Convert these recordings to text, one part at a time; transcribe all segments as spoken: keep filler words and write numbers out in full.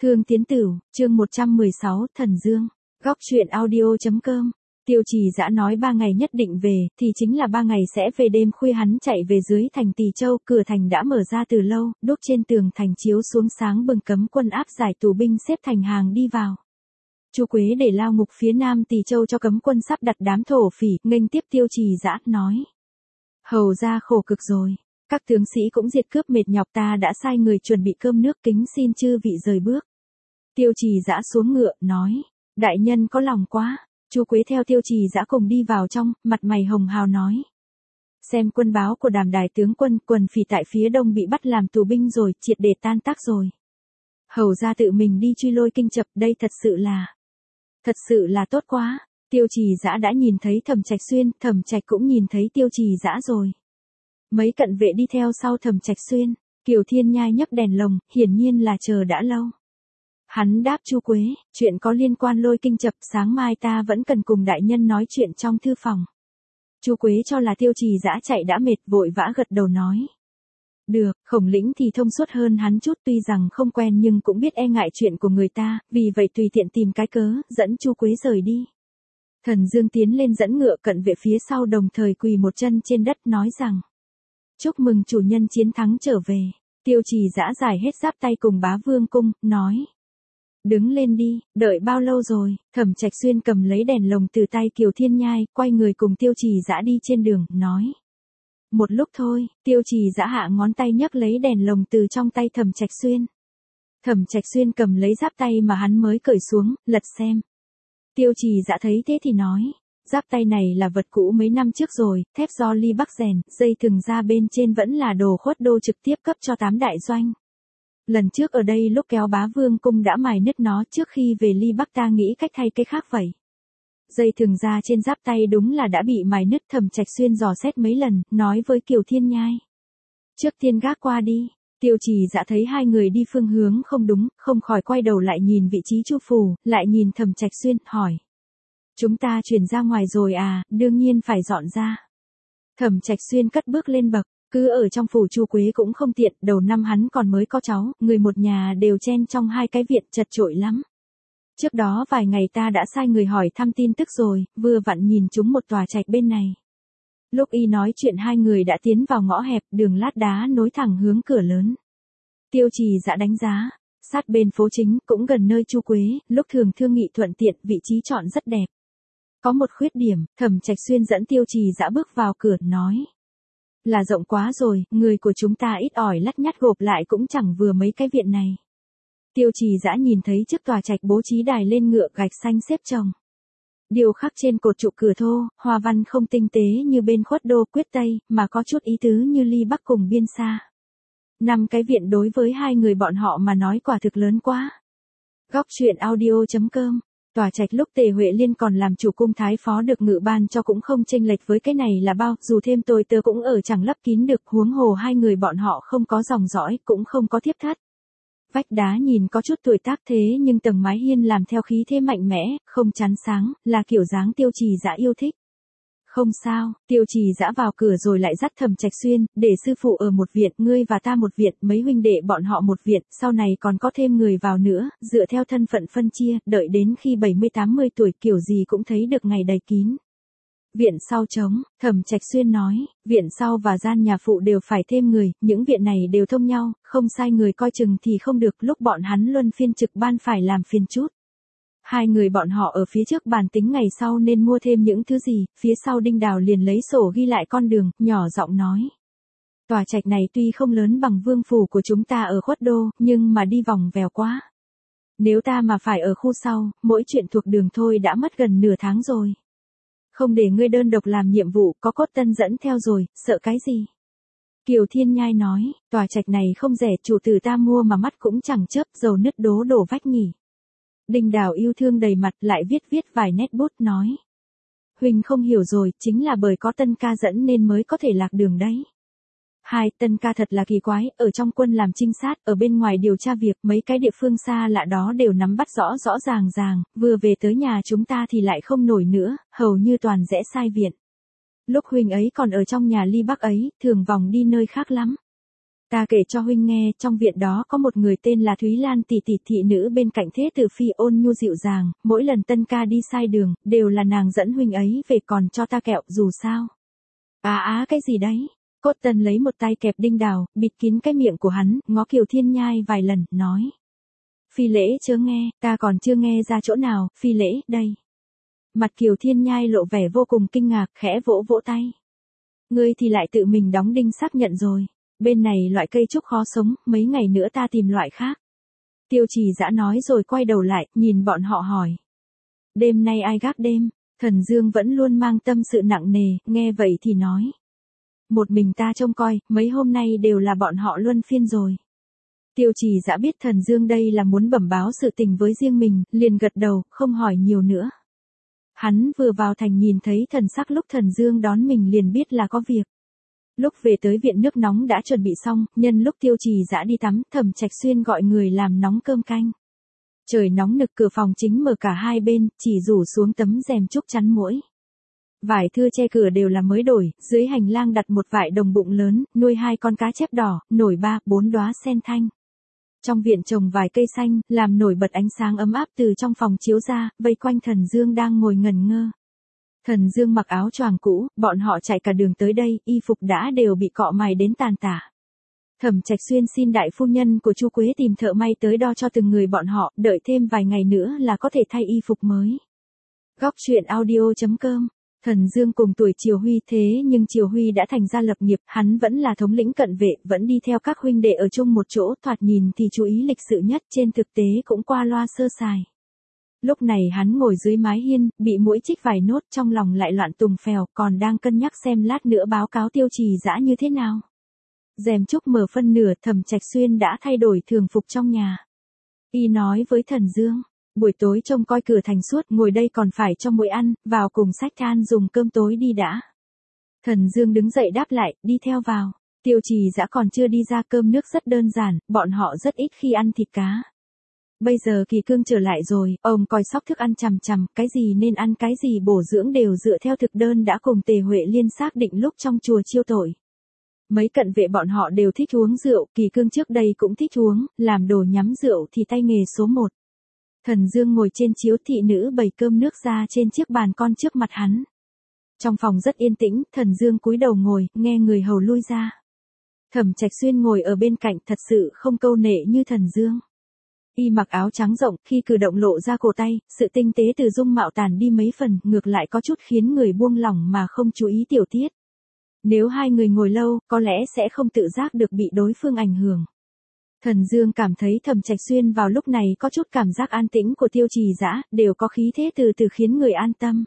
Thương Tiến Tửu, chương một trăm mười sáu, Thần Dương. Góc truyện audio.com. Tiêu Trì Dã nói ba ngày nhất định về, thì chính là ba ngày sẽ về. Đêm khuya hắn chạy về dưới thành Tỳ Châu, cửa thành đã mở ra từ lâu, đốt trên tường thành chiếu xuống sáng bừng, cấm quân áp giải tù binh xếp thành hàng đi vào. Chu Quế để lao ngục phía nam Tỳ Châu cho cấm quân sắp đặt đám thổ phỉ, nghênh tiếp Tiêu Trì Dã, nói: Hầu ra khổ cực rồi, các tướng sĩ cũng diệt cướp mệt nhọc, ta đã sai người chuẩn bị cơm nước, kính xin chư vị rời bước. Tiêu Trì Dã xuống ngựa, nói: Đại nhân có lòng quá. Chu Quế theo Tiêu Trì Dã cùng đi vào trong, mặt mày hồng hào nói: Xem quân báo của Đàm Đài tướng quân, quần phỉ tại phía đông bị bắt làm tù binh rồi, triệt để tan tác rồi. Hầu ra tự mình đi truy lôi kinh chập, đây thật sự là, thật sự là tốt quá. Tiêu Trì Dã đã nhìn thấy Thẩm Trạch Xuyên, Thẩm Trạch cũng nhìn thấy Tiêu Trì Dã rồi. Mấy cận vệ đi theo sau Thẩm Trạch Xuyên, Kiều Thiên Nhai nhấc đèn lồng, hiển nhiên là chờ đã lâu. Hắn đáp Chu Quế: Chuyện có liên quan lôi kinh chập, sáng mai ta vẫn cần cùng đại nhân nói chuyện trong thư phòng. Chu Quế cho là Tiêu Trì Dã chạy đã mệt, vội vã gật đầu nói: Được. Khổng Lĩnh thì thông suốt hơn hắn chút, tuy rằng không quen nhưng cũng biết e ngại chuyện của người ta, vì vậy tùy tiện tìm cái cớ, dẫn Chu Quế rời đi. Thần Dương tiến lên dẫn ngựa, cận vệ phía sau đồng thời quỳ một chân trên đất, nói rằng: Chúc mừng chủ nhân chiến thắng trở về. Tiêu Trì Dã giải hết giáp tay cùng Bá Vương cung, nói: Đứng lên đi, đợi bao lâu rồi? Thẩm Trạch Xuyên cầm lấy đèn lồng từ tay Kiều Thiên Nhai, quay người cùng Tiêu Trì Dã đi trên đường, nói: Một lúc thôi. Tiêu Trì Dã hạ ngón tay nhấc lấy đèn lồng từ trong tay Thẩm Trạch Xuyên. Thẩm Trạch Xuyên cầm lấy giáp tay mà hắn mới cởi xuống, lật xem. Tiêu Trì Dã thấy thế thì nói: Giáp tay này là vật cũ mấy năm trước rồi, thép do Ly Bắc rèn, dây thừng ra bên trên vẫn là đồ Khuất Đô trực tiếp cấp cho tám đại doanh. Lần trước ở đây lúc kéo Bá Vương cung đã mài nứt nó, trước khi về Ly Bắc ta nghĩ cách thay cái khác vậy. Dây thừng ra trên giáp tay đúng là đã bị mài nứt. Thẩm Trạch Xuyên dò xét mấy lần, nói với Kiều Thiên Nhai: Trước tiên gác qua đi. Tiêu Trì Dã thấy hai người đi phương hướng không đúng, không khỏi quay đầu lại nhìn vị trí Chu phủ, lại nhìn Thẩm Trạch Xuyên, hỏi: Chúng ta chuyển ra ngoài rồi à? Đương nhiên phải dọn ra. Thẩm Trạch Xuyên cất bước lên bậc, cứ ở trong phủ Chu Quế cũng không tiện, đầu năm hắn còn mới có cháu, người một nhà đều chen trong hai cái viện, chật chội lắm. Trước đó vài ngày ta đã sai người hỏi thăm tin tức rồi, vừa vặn nhìn chúng một tòa trạch bên này. Lúc y nói chuyện hai người đã tiến vào ngõ hẹp, đường lát đá nối thẳng hướng cửa lớn. Tiêu Trì Dã đánh giá, sát bên phố chính, cũng gần nơi Chu Quế, lúc thường thương nghị thuận tiện, vị trí chọn rất đẹp. Có một khuyết điểm. Thẩm Trạch Xuyên dẫn Tiêu Trì Dã bước vào cửa, nói: Là rộng quá rồi, người của chúng ta ít ỏi lắt nhắt gộp lại cũng chẳng vừa mấy cái viện này. Tiêu Trì Dã nhìn thấy trước tòa trạch bố trí đài lên ngựa gạch xanh xếp chồng. Điêu khắc trên cột trụ cửa thô, hoa văn không tinh tế như bên Khuất Đô Quyết Tây, mà có chút ý tứ như Ly Bắc cùng Biên Xa. Năm cái viện đối với hai người bọn họ mà nói quả thực lớn quá. Góc truyện audio.com. Tòa trạch lúc Tề Huệ Liên còn làm chủ cung thái phó được ngự ban cho cũng không chênh lệch với cái này là bao, dù thêm tôi tớ cũng ở chẳng lấp kín được, huống hồ hai người bọn họ không có dòng dõi, cũng không có thiếp thắt. Vách đá nhìn có chút tuổi tác thế nhưng tầng mái hiên làm theo khí thế mạnh mẽ, không chán sáng, là kiểu dáng Tiêu Trì Dã yêu thích. Không sao. Tiêu Trì Dã vào cửa rồi lại dắt Thẩm Trạch Xuyên: Để sư phụ ở một viện, ngươi và ta một viện, mấy huynh đệ bọn họ một viện, sau này còn có thêm người vào nữa, dựa theo thân phận phân chia, đợi đến khi bảy mươi tám mươi tuổi kiểu gì cũng thấy được ngày đầy kín. Viện sau trống. Thẩm Trạch Xuyên nói: Viện sau và gian nhà phụ đều phải thêm người, những viện này đều thông nhau, không sai người coi chừng thì không được, lúc bọn hắn luân phiên trực ban phải làm phiền chút. Hai người bọn họ ở phía trước bàn tính ngày sau nên mua thêm những thứ gì, phía sau Đinh Đào liền lấy sổ ghi lại con đường, nhỏ giọng nói: Tòa trạch này tuy không lớn bằng vương phủ của chúng ta ở Khuất Đô, nhưng mà đi vòng vèo quá. Nếu ta mà phải ở khu sau, mỗi chuyện thuộc đường thôi đã mất gần nửa tháng rồi. Không để ngươi đơn độc làm nhiệm vụ, có Cốt Tân dẫn theo rồi, sợ cái gì? Kiều Thiên Nhai nói: Tòa trạch này không rẻ, chủ tử ta mua mà mắt cũng chẳng chớp, dầu nứt đố đổ vách nhỉ. Đinh Đào yêu thương đầy mặt, lại viết viết vài nét bút, nói: Huỳnh không hiểu rồi, chính là bởi có Tân ca dẫn nên mới có thể lạc đường đấy. Hai, Tân ca thật là kỳ quái, ở trong quân làm trinh sát, ở bên ngoài điều tra việc, mấy cái địa phương xa lạ đó đều nắm bắt rõ rõ ràng ràng, vừa về tới nhà chúng ta thì lại không nổi nữa, hầu như toàn rẽ sai viện. Lúc Huỳnh ấy còn ở trong nhà Ly Bắc ấy, thường vòng đi nơi khác lắm. Ta kể cho huynh nghe, trong viện đó có một người tên là Thúy Lan tỷ tỷ, thị nữ bên cạnh thế tử phi ôn nhu dịu dàng, mỗi lần tân ca đi sai đường, đều là nàng dẫn huynh ấy về còn cho ta kẹo, dù sao. Á à, á cái gì đấy? Cốt Tân lấy một tay kẹp đinh đào, bịt kín cái miệng của hắn, ngó Kiều Thiên Nhai vài lần, nói. Phi lễ chớ nghe, ta còn chưa nghe ra chỗ nào, phi lễ, đây. Mặt Kiều Thiên Nhai lộ vẻ vô cùng kinh ngạc, khẽ vỗ vỗ tay. Ngươi thì lại tự mình đóng đinh xác nhận rồi. Bên này loại cây trúc khó sống, mấy ngày nữa ta tìm loại khác. Tiêu Trì Dã nói rồi quay đầu lại, nhìn bọn họ hỏi. Đêm nay ai gác đêm? Thần Dương vẫn luôn mang tâm sự nặng nề, nghe vậy thì nói. Một mình ta trông coi, mấy hôm nay đều là bọn họ luân phiên rồi. Tiêu Trì Dã biết Thần Dương đây là muốn bẩm báo sự tình với riêng mình, liền gật đầu, không hỏi nhiều nữa. Hắn vừa vào thành nhìn thấy thần sắc lúc Thần Dương đón mình liền biết là có việc. Lúc về tới viện nước nóng đã chuẩn bị xong, nhân lúc Tiêu Trì Dã đi tắm, Thẩm Trạch Xuyên gọi người làm nóng cơm canh. Trời nóng nực, cửa phòng chính mở cả hai bên, chỉ rủ xuống tấm rèm trúc chắn muỗi. Vải thưa che cửa đều là mới đổi, dưới hành lang đặt một vại đồng bụng lớn, nuôi hai con cá chép đỏ, nổi ba, bốn đóa sen thanh. Trong viện trồng vài cây xanh, làm nổi bật ánh sáng ấm áp từ trong phòng chiếu ra, vây quanh Thần Dương đang ngồi ngẩn ngơ. Thần Dương mặc áo choàng cũ, bọn họ chạy cả đường tới đây, y phục đã đều bị cọ mài đến tàn tả. Thẩm Trạch Xuyên xin đại phu nhân của Chu Quế tìm thợ may tới đo cho từng người bọn họ, đợi thêm vài ngày nữa là có thể thay y phục mới. Góc truyện audio chấm com. Thần Dương cùng tuổi Triều Huy, thế nhưng Triều Huy đã thành gia lập nghiệp, hắn vẫn là thống lĩnh cận vệ, vẫn đi theo các huynh đệ ở chung một chỗ, thoạt nhìn thì chú ý lịch sự nhất, trên thực tế cũng qua loa sơ sài. Lúc này hắn ngồi dưới mái hiên, bị muỗi chích vài nốt, trong lòng lại loạn tùng phèo, còn đang cân nhắc xem lát nữa báo cáo Tiêu Trì Dã như thế nào. Rèm trúc mở phân nửa, Thẩm Trạch Xuyên đã thay đổi thường phục trong nhà. Y nói với Thần Dương, buổi tối trông coi cửa thành suốt, ngồi đây còn phải cho muỗi ăn, vào cùng xách than dùng cơm tối đi đã. Thần Dương đứng dậy đáp lại, đi theo vào. Tiêu Trì Dã còn chưa đi ra, cơm nước rất đơn giản, bọn họ rất ít khi ăn thịt cá. Bây giờ Kỳ Cương trở lại rồi, ông coi sóc thức ăn chằm chằm, cái gì nên ăn cái gì bổ dưỡng đều dựa theo thực đơn đã cùng Tề Huệ Liên xác định lúc trong chùa chiêu tội. Mấy cận vệ bọn họ đều thích uống rượu, Kỳ Cương trước đây cũng thích uống, làm đồ nhắm rượu thì tay nghề số một. Thần Dương ngồi trên chiếu, thị nữ bày cơm nước ra trên chiếc bàn con trước mặt hắn. Trong phòng rất yên tĩnh, Thần Dương cúi đầu ngồi, nghe người hầu lui ra. Thẩm Trạch Xuyên ngồi ở bên cạnh, thật sự không câu nệ như Thần Dương. Y mặc áo trắng rộng, khi cử động lộ ra cổ tay, sự tinh tế từ dung mạo tàn đi mấy phần, ngược lại có chút khiến người buông lỏng mà không chú ý tiểu tiết. Nếu hai người ngồi lâu, có lẽ sẽ không tự giác được bị đối phương ảnh hưởng. Thần Dương cảm thấy Thẩm Trạch Xuyên vào lúc này có chút cảm giác an tĩnh của Tiêu Trì Dã, đều có khí thế từ từ khiến người an tâm.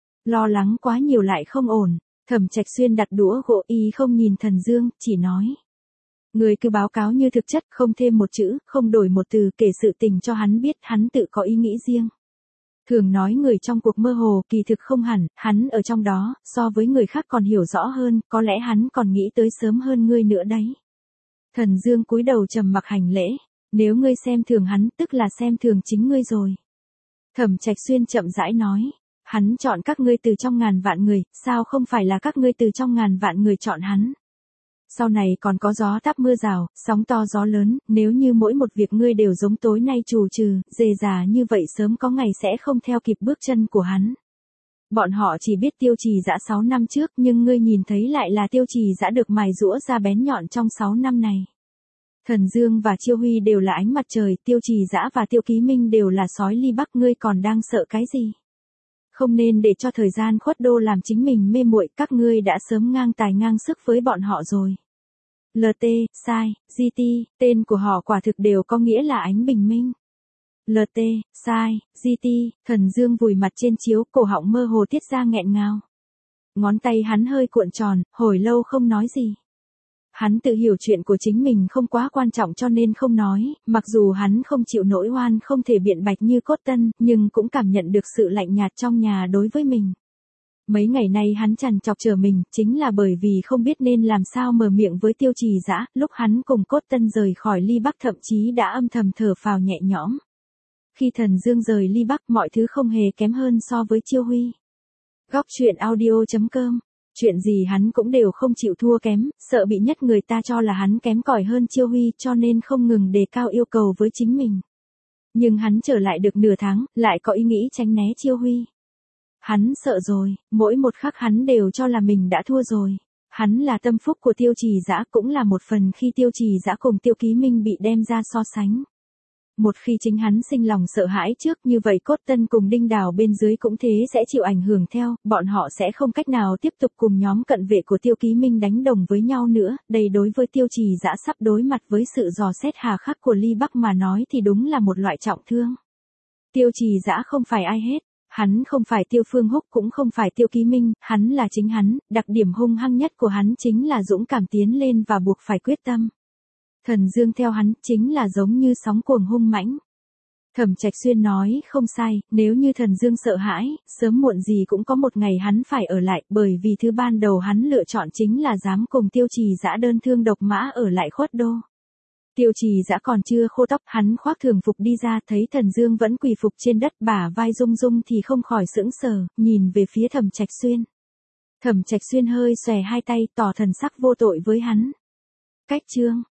Lo lắng quá nhiều lại không ổn, Thẩm Trạch Xuyên đặt đũa gỗ, y không nhìn Thần Dương, chỉ nói. Người cứ báo cáo như thực chất, không thêm một chữ, không đổi một từ, kể sự tình cho hắn biết, hắn tự có ý nghĩ riêng. Thường nói người trong cuộc mơ hồ, kỳ thực không hẳn, hắn ở trong đó, so với người khác còn hiểu rõ hơn, có lẽ hắn còn nghĩ tới sớm hơn ngươi nữa đấy. Thần Dương cúi đầu trầm mặc hành lễ, nếu ngươi xem thường hắn, tức là xem thường chính ngươi rồi. Thẩm Trạch Xuyên chậm rãi nói, hắn chọn các ngươi từ trong ngàn vạn người, sao không phải là các ngươi từ trong ngàn vạn người chọn hắn. Sau này còn có gió táp mưa rào, sóng to gió lớn, nếu như mỗi một việc ngươi đều giống tối nay trù trừ, dề dà như vậy sớm có ngày sẽ không theo kịp bước chân của hắn. Bọn họ chỉ biết Tiêu Trì Dã sáu năm trước, nhưng ngươi nhìn thấy lại là Tiêu Trì Dã được mài giũa ra bén nhọn trong sáu năm này. Thần Dương và Chiêu Huy đều là ánh mặt trời, Tiêu Trì Dã và Tiêu Ký Minh đều là sói ly bắc, ngươi còn đang sợ cái gì? Không nên để cho thời gian khuất đô làm chính mình mê muội, các ngươi đã sớm ngang tài ngang sức với bọn họ rồi. lờ tê, sai, giê tê, tên của họ quả thực đều có nghĩa là ánh bình minh. lờ tê, sai, giê tê, Thần Dương vùi mặt trên chiếu, cổ họng mơ hồ tiết ra nghẹn ngào. Ngón tay hắn hơi cuộn tròn, hồi lâu không nói gì. Hắn tự hiểu chuyện của chính mình không quá quan trọng cho nên không nói, mặc dù hắn không chịu nỗi oan không thể biện bạch như Cốt Tân, nhưng cũng cảm nhận được sự lạnh nhạt trong nhà đối với mình. Mấy ngày nay hắn trằn trọc chờ mình, chính là bởi vì không biết nên làm sao mở miệng với Tiêu Trì Dã, lúc hắn cùng Cốt Tân rời khỏi Ly Bắc thậm chí đã âm thầm thở phào nhẹ nhõm. Khi Thần Dương rời Ly Bắc, mọi thứ không hề kém hơn so với Chiêu Huy. Góc truyện audio chấm com Chuyện gì hắn cũng đều không chịu thua kém, sợ bị nhất người ta cho là hắn kém cỏi hơn Chiêu Huy cho nên không ngừng đề cao yêu cầu với chính mình. Nhưng hắn trở lại được nửa tháng, lại có ý nghĩ tránh né Chiêu Huy. Hắn sợ rồi, mỗi một khắc hắn đều cho là mình đã thua rồi. Hắn là tâm phúc của Tiêu Trì Dã, cũng là một phần khi Tiêu Trì Dã cùng Tiêu Ký Minh bị đem ra so sánh. Một khi chính hắn sinh lòng sợ hãi trước, như vậy Cốt Tân cùng Đinh Đào bên dưới cũng thế sẽ chịu ảnh hưởng theo, bọn họ sẽ không cách nào tiếp tục cùng nhóm cận vệ của Tiêu Ký Minh đánh đồng với nhau nữa, đây đối với Tiêu Trì Dã sắp đối mặt với sự dò xét hà khắc của Ly Bắc mà nói thì đúng là một loại trọng thương. Tiêu Trì Dã không phải ai hết. Hắn không phải Tiêu Phương Húc cũng không phải Tiêu Ký Minh, hắn là chính hắn, đặc điểm hung hăng nhất của hắn chính là dũng cảm tiến lên và buộc phải quyết tâm. Thần Dương theo hắn chính là giống như sóng cuồng hung mãnh. Thẩm Trạch Xuyên nói không sai, nếu như Thần Dương sợ hãi, sớm muộn gì cũng có một ngày hắn phải ở lại, bởi vì thứ ban đầu hắn lựa chọn chính là dám cùng Tiêu Trì Dã đơn thương độc mã ở lại Khuất Đô. Tiêu Trì Dã còn chưa khô tóc, hắn khoác thường phục đi ra, thấy Thần Dương vẫn quỳ phục trên đất, bả vai rung rung thì không khỏi sững sờ, nhìn về phía Thẩm Trạch Xuyên. Thẩm Trạch Xuyên hơi xòe hai tay, tỏ thần sắc vô tội với hắn. Cách chương